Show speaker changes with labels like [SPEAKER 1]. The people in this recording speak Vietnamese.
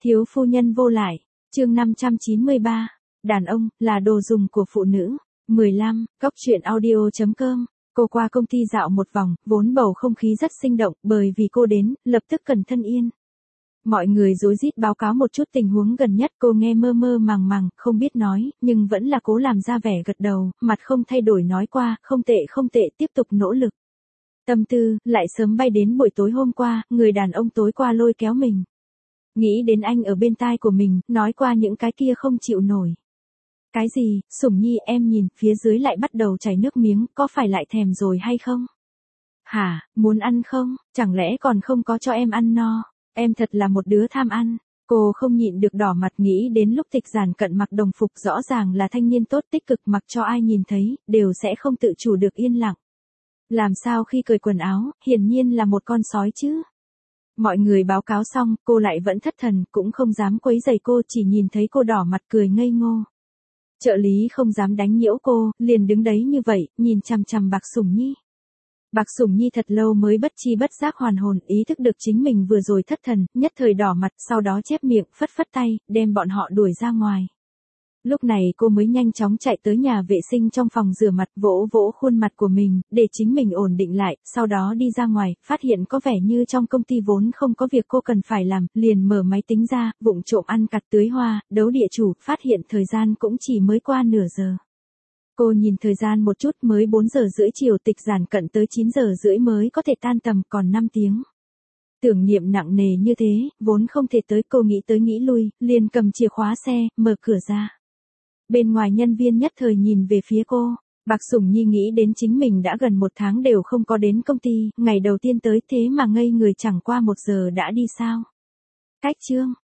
[SPEAKER 1] Thiếu phu nhân vô lại, chương 593, đàn ông, là đồ dùng của phụ nữ. 15, Cóc truyện audio.com. Cô qua công ty dạo một vòng, vốn bầu không khí rất sinh động, bởi vì cô đến, lập tức cần thân yên. Mọi người rối rít báo cáo một chút tình huống gần nhất, cô nghe mơ mơ màng màng, không biết nói, nhưng vẫn là cố làm ra vẻ gật đầu, mặt không thay đổi nói qua, không tệ, tiếp tục nỗ lực. Tâm tư, lại sớm bay đến buổi tối hôm qua, người đàn ông tối qua lôi kéo mình. Nghĩ đến anh ở bên tai của mình, nói qua những cái kia không chịu nổi. Cái gì, Sủng Nhi em nhìn, phía dưới lại bắt đầu chảy nước miếng, có phải lại thèm rồi hay không? Hả, muốn ăn không, chẳng lẽ còn không có cho em ăn no? Em thật là một đứa tham ăn. Cô không nhịn được đỏ mặt nghĩ đến lúc Tịch Giản Cận mặc đồng phục rõ ràng là thanh niên tốt tích cực mặc cho ai nhìn thấy, đều sẽ không tự chủ được yên lặng. Làm sao khi cởi quần áo, hiển nhiên là một con sói chứ. Mọi người báo cáo xong, cô lại vẫn thất thần, cũng không dám quấy rầy cô, chỉ nhìn thấy cô đỏ mặt cười ngây ngô. Trợ lý không dám đánh nhiễu cô, liền đứng đấy như vậy, nhìn chằm chằm Bạc Sủng Nhi. Bạc Sủng Nhi thật lâu mới bất chi bất giác hoàn hồn, ý thức được chính mình vừa rồi thất thần, nhất thời đỏ mặt, sau đó chép miệng, phất phất tay, đem bọn họ đuổi ra ngoài. Lúc này cô mới nhanh chóng chạy tới nhà vệ sinh trong phòng rửa mặt, vỗ vỗ khuôn mặt của mình, để chính mình ổn định lại, sau đó đi ra ngoài, phát hiện có vẻ như trong công ty vốn không có việc cô cần phải làm, liền mở máy tính ra, vụng trộm ăn cặt tưới hoa, đấu địa chủ, phát hiện thời gian cũng chỉ mới qua nửa giờ. Cô nhìn thời gian một chút, mới 4 giờ rưỡi chiều, Tịch Giản Cận tới 9 giờ rưỡi mới có thể tan tầm, còn 5 tiếng. Tưởng niệm nặng nề như thế, vốn không thể tới, cô nghĩ tới nghĩ lui, liền cầm chìa khóa xe, mở cửa ra. Bên ngoài nhân viên nhất thời nhìn về phía cô, Bạc Sủng Nhi nghĩ đến chính mình đã gần 1 tháng đều không có đến công ty, ngày đầu tiên tới thế mà ngây người chẳng qua 1 giờ đã đi sao. Cách chương,